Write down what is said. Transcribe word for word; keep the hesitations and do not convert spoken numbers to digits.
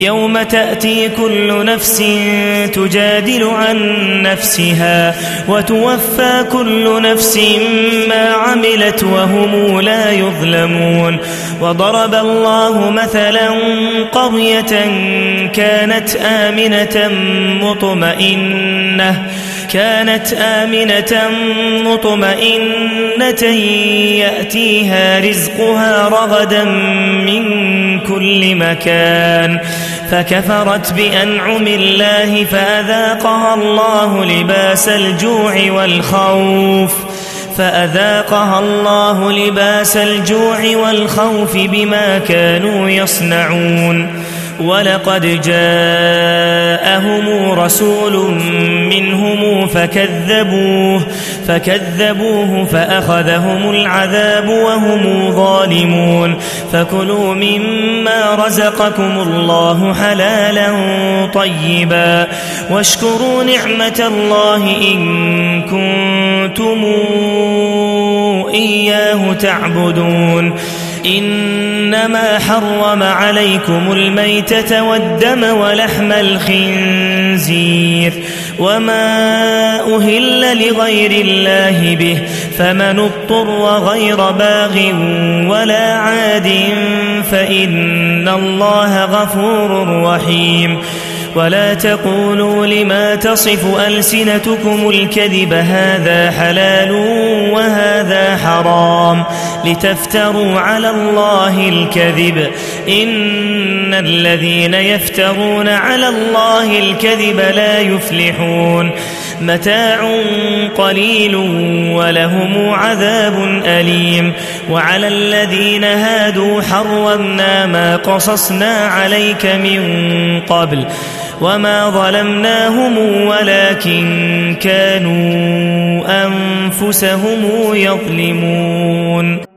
يوم تأتي كل نفس تجادل عن نفسها وتوفى كل نفس ما عملت وهم لا يظلمون. وضرب الله مثلا قرية كانت آمنة مطمئنة كانت آمنة مطمئنة يأتيها رزقها رغدا من كل مكان فكفرت بأنعم الله فأذاقها الله لباس الجوع والخوف فأذاقها الله لباس الجوع والخوف بما كانوا يصنعون. ولقد جاءهم رسول منهم فكذبوه فكذبوه فأخذهم العذاب وهم ظالمون. فكلوا مما رزقكم الله حلالا طيبا واشكروا نعمة الله إن كنتم إياه تعبدون. إنما حرم عليكم الميتة والدم ولحم الخنزير وما أهل لغير الله به فمن اضطر غير باغ ولا عاد فإن الله غفور رحيم. ولا تقولوا لما تصف ألسنتكم الكذب هذا حلال وهذا حرام لتفتروا على الله الكذب إن الذين يفترون على الله الكذب لا يفلحون. متاع قليل ولهم عذاب أليم. وعلى الذين هادوا حرمنا ما قصصنا عليك من قبل وما ظلمناهم ولكن كانوا أنفسهم يظلمون.